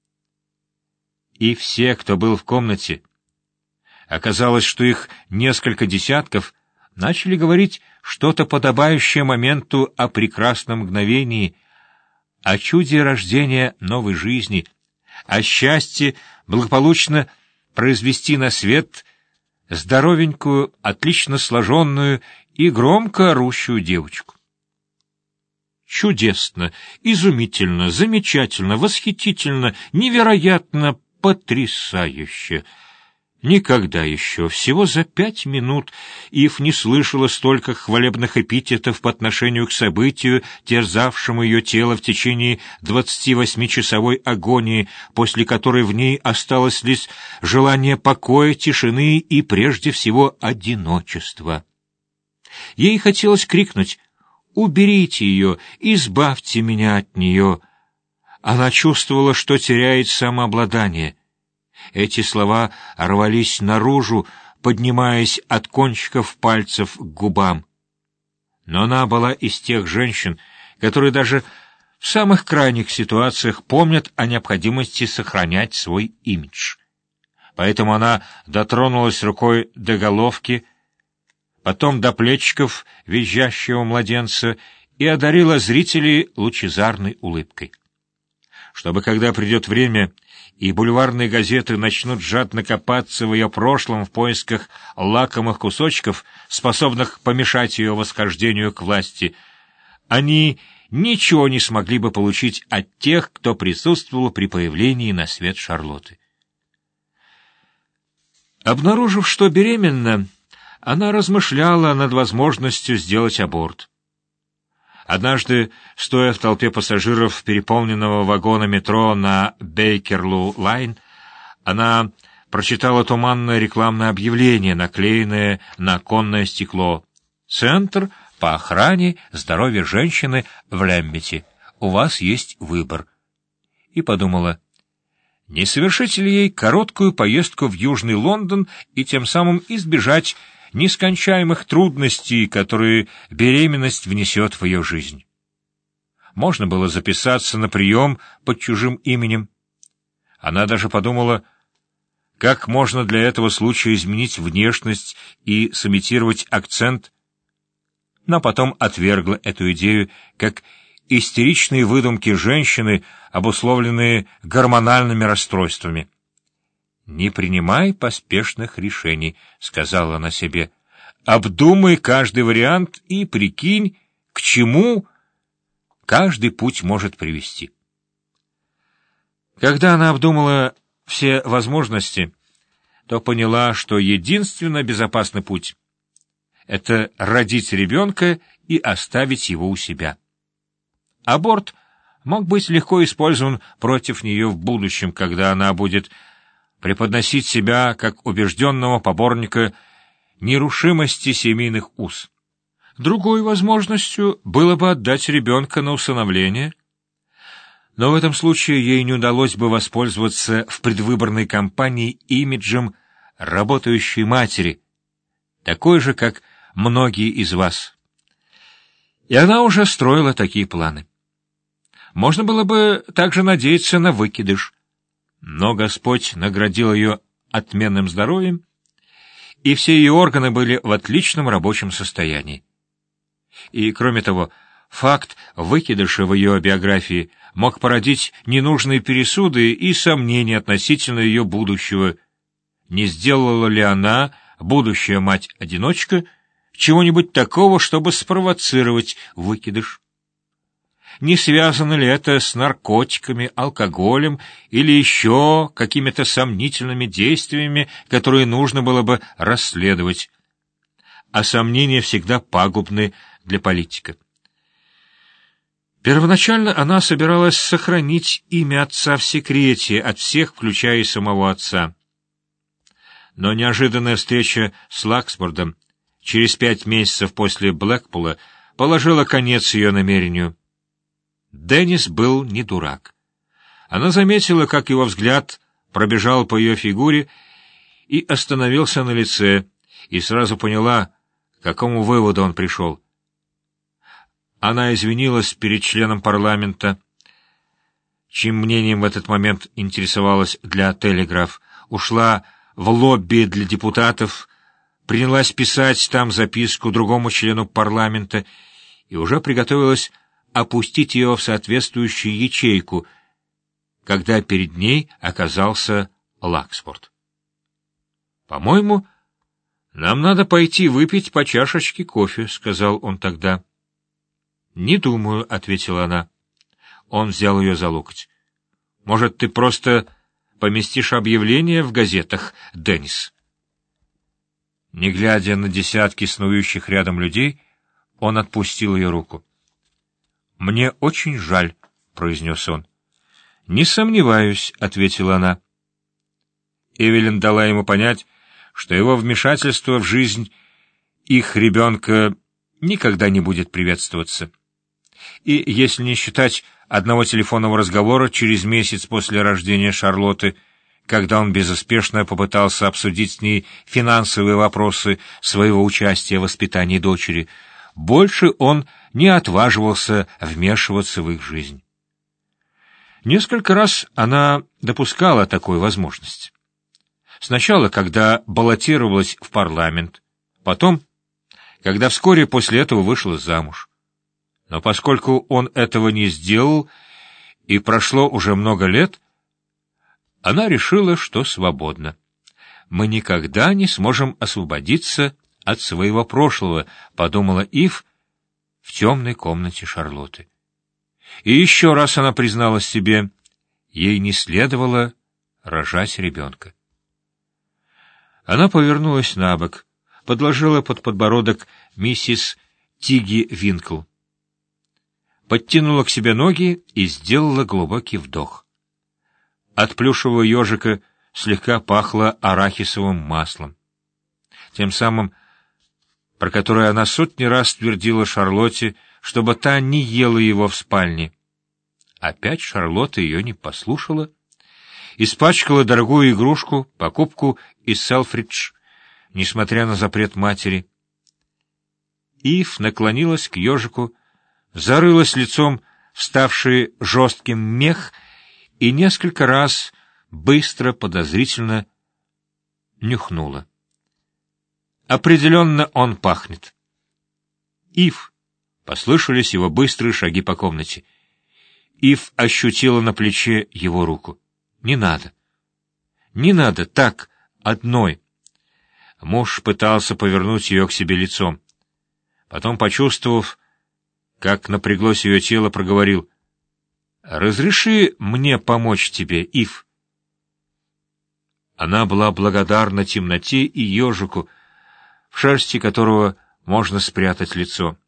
И все, кто был в комнате, оказалось, что их несколько десятков, начали говорить что-то подобающее моменту о прекрасном мгновении, о чуде рождения новой жизни, о счастье благополучно произвести на свет здоровенькую, отлично сложенную и громко орущую девочку. Чудесно, изумительно, замечательно, восхитительно, невероятно, потрясающе. Никогда еще, всего за пять минут, Ив не слышала столько хвалебных эпитетов по отношению к событию, терзавшему ее тело в течение двадцативосьмичасовой агонии, после которой в ней осталось лишь желание покоя, тишины и, прежде всего, одиночества. Ей хотелось крикнуть: «Уберите ее, избавьте меня от нее!» Она чувствовала, что теряет самообладание. Эти слова рвались наружу, поднимаясь от кончиков пальцев к губам. Но она была из тех женщин, которые даже в самых крайних ситуациях помнят о необходимости сохранять свой имидж. Поэтому она дотронулась рукой до головки, потом до плечиков визжащего младенца и одарила зрителей лучезарной улыбкой. Чтобы, когда придет время, и бульварные газеты начнут жадно копаться в ее прошлом в поисках лакомых кусочков, способных помешать ее восхождению к власти, они ничего не смогли бы получить от тех, кто присутствовал при появлении на свет Шарлотты. Обнаружив, что беременна, она размышляла над возможностью сделать аборт. Однажды, стоя в толпе пассажиров переполненного вагона метро на Бейкерлу-Лайн, она прочитала туманное рекламное объявление, наклеенное на оконное стекло. «Центр по охране здоровья женщины в Лембете. У вас есть выбор». И подумала, не совершить ли ей короткую поездку в Южный Лондон и тем самым избежать нескончаемых трудностей, которые беременность внесет в ее жизнь. Можно было записаться на прием под чужим именем. Она даже подумала, как можно для этого случая изменить внешность и сымитировать акцент, но потом отвергла эту идею как истеричные выдумки женщины, обусловленные гормональными расстройствами. «Не принимай поспешных решений», — сказала она себе. «Обдумай каждый вариант и прикинь, к чему каждый путь может привести». Когда она обдумала все возможности, то поняла, что единственно безопасный путь — это родить ребенка и оставить его у себя. Аборт мог быть легко использован против нее в будущем, когда она будет преподносить себя как убежденного поборника нерушимости семейных уз. Другой возможностью было бы отдать ребенка на усыновление, но в этом случае ей не удалось бы воспользоваться в предвыборной кампании имиджем работающей матери, такой же, как многие из вас. И она уже строила такие планы. Можно было бы также надеяться на выкидыш, но Господь наградил ее отменным здоровьем, и все ее органы были в отличном рабочем состоянии. И, кроме того, факт выкидыша в ее биографии мог породить ненужные пересуды и сомнения относительно ее будущего. Не сделала ли она, будущая мать-одиночка, чего-нибудь такого, чтобы спровоцировать выкидыш? Не связано ли это с наркотиками, алкоголем или еще какими-то сомнительными действиями, которые нужно было бы расследовать? А сомнения всегда пагубны для политика. Первоначально она собиралась сохранить имя отца в секрете от всех, включая и самого отца. Но неожиданная встреча с Лаксбордом через пять месяцев после Блэкпула положила конец ее намерению. Деннис был не дурак. Она заметила, как его взгляд пробежал по ее фигуре и остановился на лице, и сразу поняла, к какому выводу он пришел. Она извинилась перед членом парламента, чьим мнением в этот момент интересовалась для «Телеграф», ушла в лобби для депутатов, принялась писать там записку другому члену парламента и уже приготовилась опустить ее в соответствующую ячейку, когда перед ней оказался Лаксфорд. «По-моему, нам надо пойти выпить по чашечке кофе», — сказал он тогда. «Не думаю», — ответила она. Он взял ее за локоть. «Может, ты просто поместишь объявление в газетах, Деннис?» Не глядя на десятки снующих рядом людей, он отпустил ее руку. «Мне очень жаль», — произнес он. «Не сомневаюсь», — ответила она. Эвелин дала ему понять, что его вмешательство в жизнь их ребенка никогда не будет приветствоваться. И если не считать одного телефонного разговора через месяц после рождения Шарлотты, когда он безуспешно попытался обсудить с ней финансовые вопросы своего участия в воспитании дочери, больше он не отваживался вмешиваться в их жизнь. Несколько раз она допускала такую возможность. Сначала, когда баллотировалась в парламент, потом, когда вскоре после этого вышла замуж. Но поскольку он этого не сделал, и прошло уже много лет, она решила, что свободна. «Мы никогда не сможем освободиться от своего прошлого», — подумала Ив в темной комнате Шарлотты. И еще раз она призналась себе, ей не следовало рожать ребенка. Она повернулась на бок, подложила под подбородок миссис Тиги Винкл, подтянула к себе ноги и сделала глубокий вдох. От плюшевого ежика слегка пахло арахисовым маслом, тем самым, про которое она сотни раз твердила Шарлотте, чтобы та не ела его в спальне. Опять Шарлотта ее не послушала, испачкала дорогую игрушку, покупку из Селфридж, несмотря на запрет матери. Ив наклонилась к ежику, зарылась лицом в ставший жестким мех и несколько раз быстро, подозрительно нюхнула. Определенно он пахнет. Ив, послышались его быстрые шаги по комнате. Ив ощутила на плече его руку. Не надо. Не надо, так, одной. Муж пытался повернуть ее к себе лицом. Потом, почувствовав, как напряглось ее тело, проговорил: «Разреши мне помочь тебе, Ив». Она была благодарна темноте и ежику, в шерсти которого можно спрятать лицо.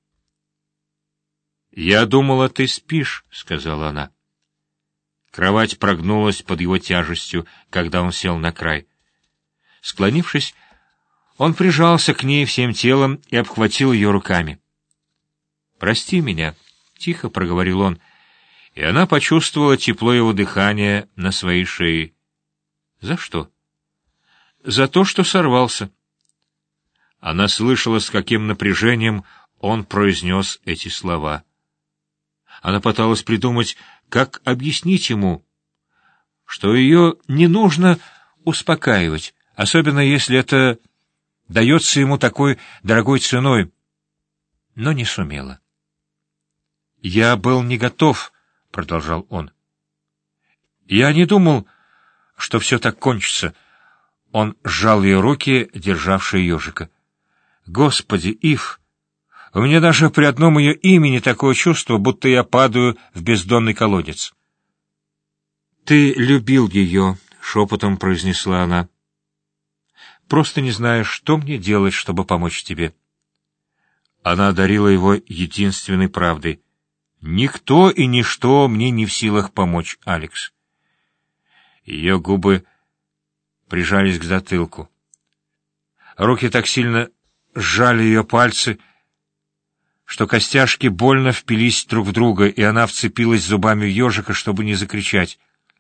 «Я думала, ты спишь», — сказала она. Кровать прогнулась под его тяжестью, когда он сел на край. Склонившись, он прижался к ней всем телом и обхватил ее руками. «Прости меня», — тихо проговорил он, и она почувствовала тепло его дыхания на своей шее. «За что?» «За то, что сорвался». Она слышала, с каким напряжением он произнес эти слова. Она пыталась придумать, как объяснить ему, что ее не нужно успокаивать, особенно если это дается ему такой дорогой ценой, но не сумела. «Я был не готов», — продолжал он. «Я не думал, что все так кончится». Он сжал ее руки, державшие ежика. «Господи, Ив, у меня даже при одном ее имени такое чувство, будто я падаю в бездонный колодец». «Ты любил ее», — шепотом произнесла она. «Просто не знаю, что мне делать, чтобы помочь тебе». Она одарила его единственной правдой. «Никто и ничто мне не в силах помочь, Алекс». Ее губы прижались к затылку. Руки так сильно сжали ее пальцы, что костяшки больно впились друг в друга, и она вцепилась зубами в ежика, чтобы не закричать.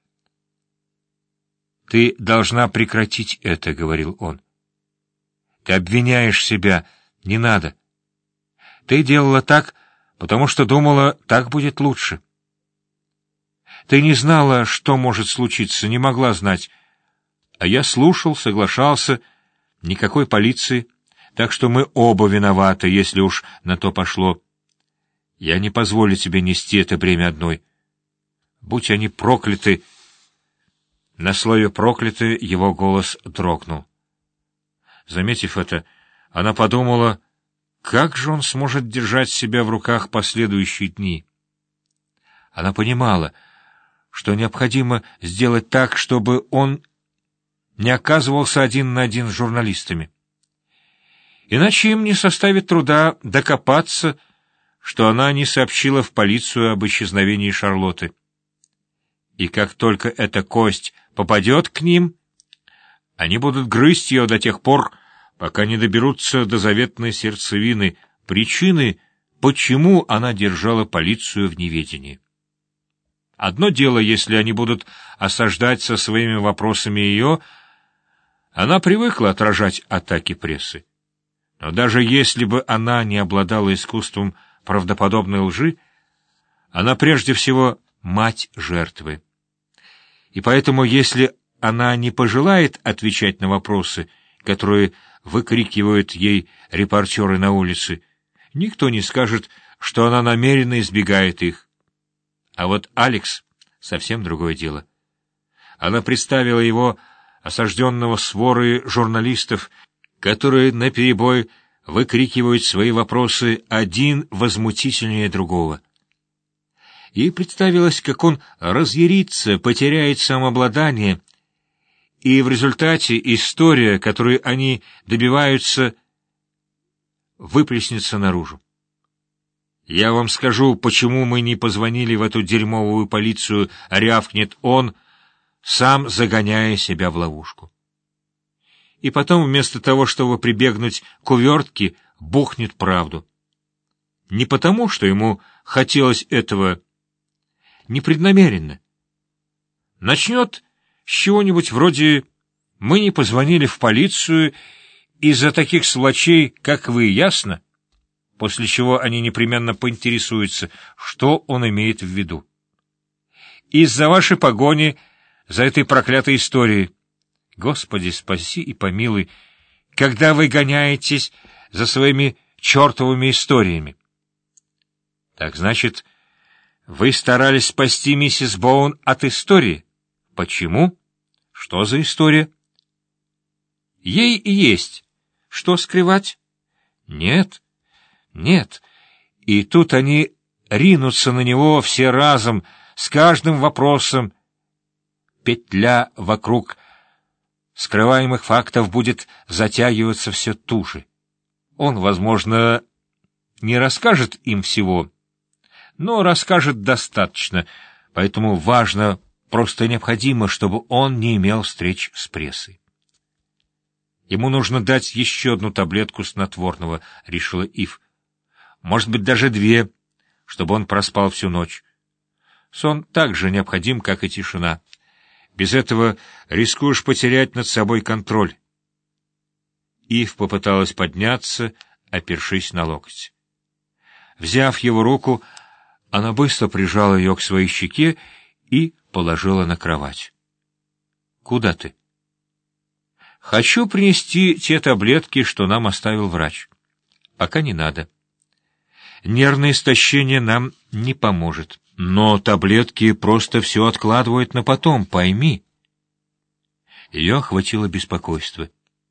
«Ты должна прекратить это», — говорил он. «Ты обвиняешь себя. Не надо. Ты делала так, потому что думала, так будет лучше. Ты не знала, что может случиться, не могла знать. А я слушал, соглашался, никакой полиции, так что мы оба виноваты, если уж на то пошло. Я не позволю тебе нести это бремя одной. Будь они прокляты». На слове «прокляты» его голос дрогнул. Заметив это, она подумала, как же он сможет держать себя в руках последующие дни. Она понимала, что необходимо сделать так, чтобы он не оказывался один на один с журналистами. Иначе им не составит труда докопаться, что она не сообщила в полицию об исчезновении Шарлотты. И как только эта кость попадет к ним, они будут грызть ее до тех пор, пока не доберутся до заветной сердцевины, причины, почему она держала полицию в неведении. Одно дело, если они будут осаждать со своими вопросами ее, она привыкла отражать атаки прессы. Но даже если бы она не обладала искусством правдоподобной лжи, она прежде всего мать жертвы. И поэтому, если она не пожелает отвечать на вопросы, которые выкрикивают ей репортеры на улице, никто не скажет, что она намеренно избегает их. А вот Алекс — совсем другое дело. Она представила его, осажденного сворой журналистов, которые наперебой выкрикивают свои вопросы один возмутительнее другого. Ей представилось, как он разъярится, потеряет самообладание, и в результате история, которой они добиваются, выплеснется наружу. «Я вам скажу, почему мы не позвонили в эту дерьмовую полицию», — рявкнет он, сам загоняя себя в ловушку. И потом, вместо того, чтобы прибегнуть к увертке, бухнет правду. Не потому, что ему хотелось этого, непреднамеренно. Начнет с чего-нибудь вроде «мы не позвонили в полицию из-за таких сволочей, как вы, ясно?» После чего они непременно поинтересуются, что он имеет в виду. «Из-за вашей погони за этой проклятой историей. Господи, спаси и помилуй, когда вы гоняетесь за своими чертовыми историями». Так значит, вы старались спасти миссис Боун от истории. Почему? Что за история? Ей и есть. Что скрывать? Нет, нет. И тут они ринутся на него все разом, с каждым вопросом. Петля вокруг скрываемых фактов будет затягиваться все туже. Он, возможно, не расскажет им всего, но расскажет достаточно, поэтому важно, просто необходимо, чтобы он не имел встреч с прессой. Ему нужно дать еще одну таблетку снотворного, решила Ив. Может быть, даже две, чтобы он проспал всю ночь. Сон так же необходим, как и тишина. Без этого рискуешь потерять над собой контроль. Ив попыталась подняться, опершись на локоть. Взяв его руку, она быстро прижала ее к своей щеке и положила на кровать. — Куда ты? — Хочу принести те таблетки, что нам оставил врач. — Пока не надо. Нервное истощение нам не поможет. Но таблетки просто все откладывают на потом, пойми. Ее охватило беспокойство.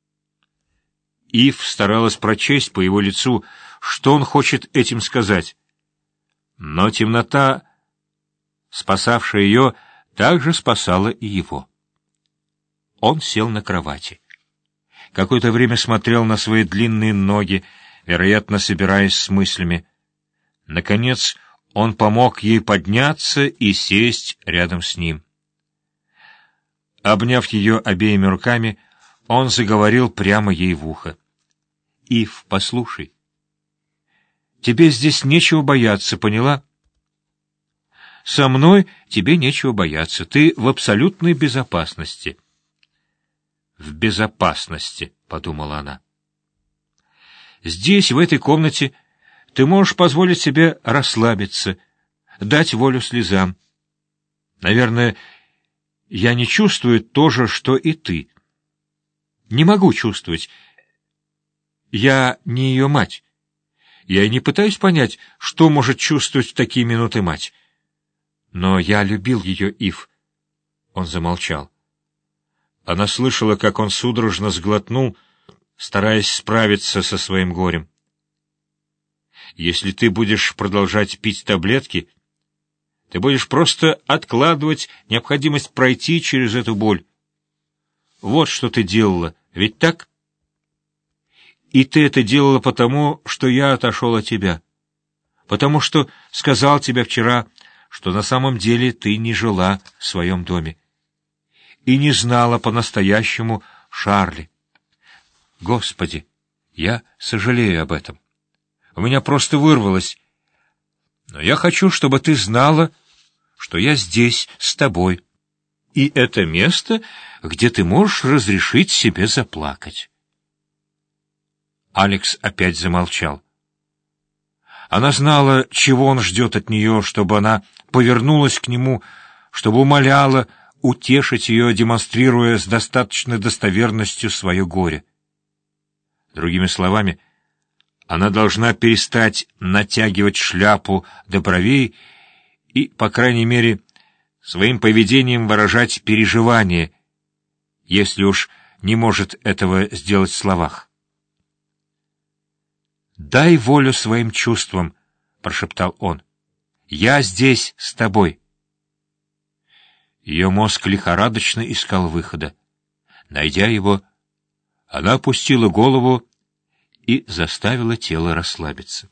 Ив старалась прочесть по его лицу, что он хочет этим сказать. Но темнота, спасавшая ее, также спасала и его. Он сел на кровати. Какое-то время смотрел на свои длинные ноги, вероятно, собираясь с мыслями. Наконец, он помог ей подняться и сесть рядом с ним. Обняв ее обеими руками, он заговорил прямо ей в ухо. — Ив, послушай. Тебе здесь нечего бояться, поняла? Со мной тебе нечего бояться. Ты в абсолютной безопасности. В безопасности, — подумала она. Здесь, в этой комнате, ты можешь позволить себе расслабиться, дать волю слезам. Наверное, я не чувствую то же, что и ты. Не могу чувствовать. Я не ее мать. Я и не пытаюсь понять, что может чувствовать в такие минуты мать. Но я любил ее, Ив. Он замолчал. Она слышала, как он судорожно сглотнул, стараясь справиться со своим горем. Если ты будешь продолжать пить таблетки, ты будешь просто откладывать необходимость пройти через эту боль. Вот что ты делала, ведь так? И ты это делала потому, что я отошел от тебя. Потому что сказал тебе вчера, что на самом деле ты не жила в своем доме. И не знала по-настоящему Шарли. Господи, я сожалею об этом. У меня просто вырвалось. Но я хочу, чтобы ты знала, что я здесь с тобой. И это место, где ты можешь разрешить себе заплакать. Алекс опять замолчал. Она знала, чего он ждет от нее, чтобы она повернулась к нему, чтобы умоляла утешить ее, демонстрируя с достаточной достоверностью свое горе. Другими словами, она должна перестать натягивать шляпу до бровей и, по крайней мере, своим поведением выражать переживание, если уж не может этого сделать в словах. «Дай волю своим чувствам», — прошептал он. Я здесь с тобой. Ее мозг лихорадочно искал выхода. Найдя его, она опустила голову и заставила тело расслабиться.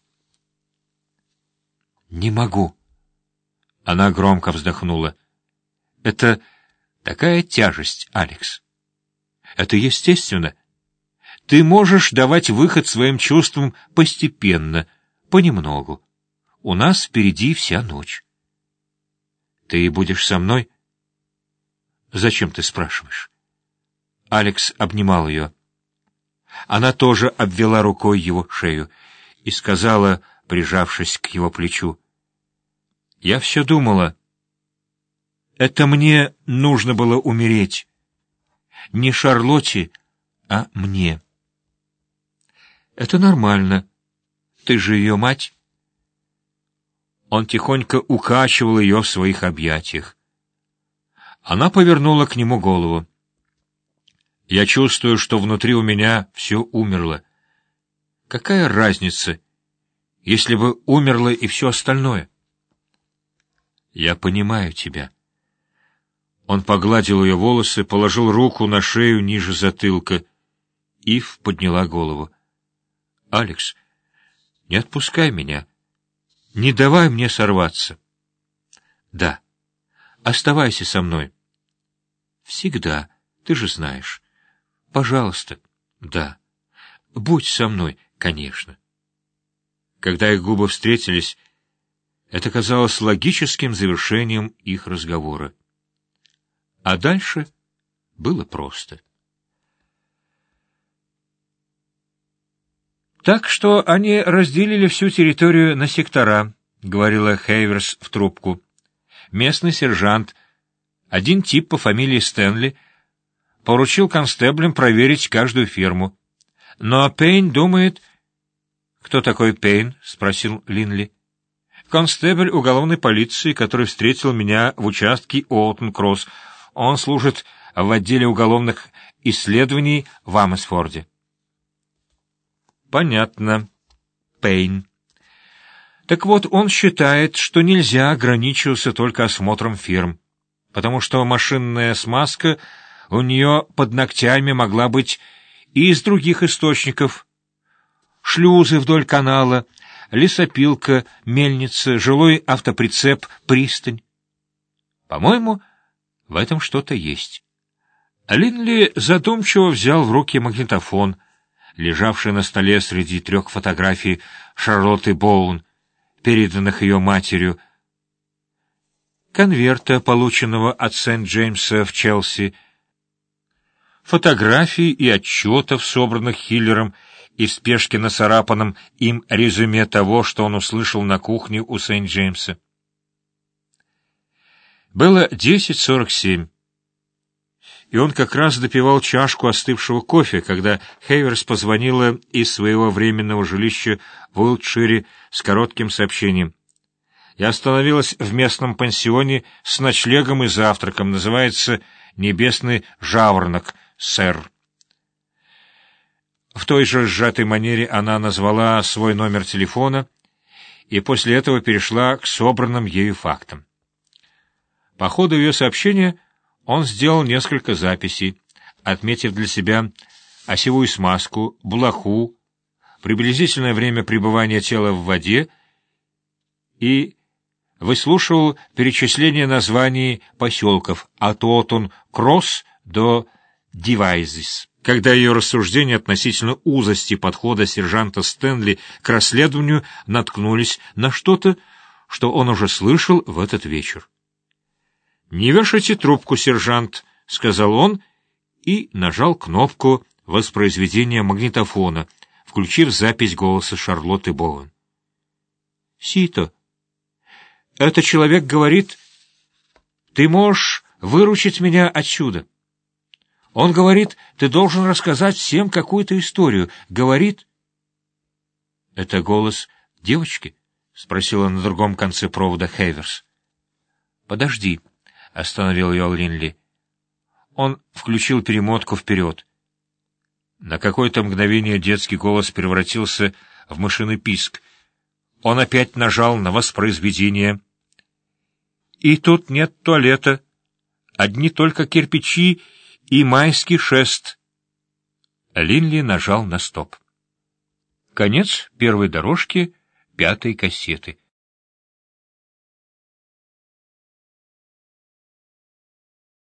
«Не могу». Она громко вздохнула. «Это такая тяжесть, Алекс. Это естественно. Ты можешь давать выход своим чувствам постепенно, понемногу. У нас впереди вся ночь. Ты будешь со мной?» «Зачем ты спрашиваешь?» Алекс обнимал ее. Она тоже обвела рукой его шею и сказала, прижавшись к его плечу: «Я все думала, это мне нужно было умереть. Не Шарлотте, а мне». «Это нормально. Ты же ее мать». Он тихонько укачивал ее в своих объятиях. Она повернула к нему голову. «Я чувствую, что внутри у меня все умерло. Какая разница, если бы умерло и все остальное?» «Я понимаю тебя». Он погладил ее волосы, положил руку на шею ниже затылка. Ив подняла голову. «Алекс, не отпускай меня. Не давай мне сорваться». «Да, оставайся со мной». «Всегда, ты же знаешь. Пожалуйста». «Да, будь со мной, конечно». Когда их губы встретились, это казалось логическим завершением их разговора. А дальше было просто. «Так что они разделили всю территорию на сектора», — говорила Хейверс в трубку. «Местный сержант, один тип по фамилии Стэнли, поручил констеблям проверить каждую ферму. Но Пейн думает...» «Кто такой Пейн?» — спросил Линли. «Констебль уголовной полиции, который встретил меня в участке Уолтон-Кросс. Он служит в отделе уголовных исследований в Амесфорде». «Понятно. Пейн. Так вот, он считает, что нельзя ограничиваться только осмотром фирм, потому что машинная смазка у нее под ногтями могла быть и из других источников. Шлюзы вдоль канала, лесопилка, мельница, жилой автоприцеп, пристань. По-моему, в этом что-то есть». Линли задумчиво взял в руки магнитофон, лежавший на столе среди трех фотографий Шарлотты Боун, переданных ее матерью, конверта, полученного от Сент-Джеймса в Челси, фотографий и отчетов, собранных Хиллером, и в спешке нацарапанном им резюме того, что он услышал на кухне у Сент-Джеймса. Было десять сорок семь, и он как раз допивал чашку остывшего кофе, когда Хейверс позвонила из своего временного жилища в Уилтшире с коротким сообщением. «Я остановилась в местном пансионе с ночлегом и завтраком. Называется «Небесный жаворонок», сэр». В той же сжатой манере она назвала свой номер телефона и после этого перешла к собранным ею фактам. По ходу ее сообщения он сделал несколько записей, отметив для себя осевую смазку, блоху, приблизительное время пребывания тела в воде и выслушивал перечисление названий поселков от Уолтон-Кросс до Девайзис. Когда ее рассуждения относительно узости подхода сержанта Стэнли к расследованию наткнулись на что-то, что он уже слышал в этот вечер. «Не вешайте трубку, сержант», — сказал он и нажал кнопку воспроизведения магнитофона, включив запись голоса Шарлотты Боун. «Сито, этот человек говорит, ты можешь выручить меня отсюда. Он говорит, ты должен рассказать всем какую-то историю. Говорит...» «Это голос девочки?» — спросила на другом конце провода Хейверс. «Подожди», — остановил ее Линли. Он включил перемотку вперед. На какое-то мгновение детский голос превратился в мышиный писк. Он опять нажал на воспроизведение. И тут нет туалета. Одни только кирпичи и майский шест. Линли нажал на стоп. Конец первой дорожки пятой кассеты.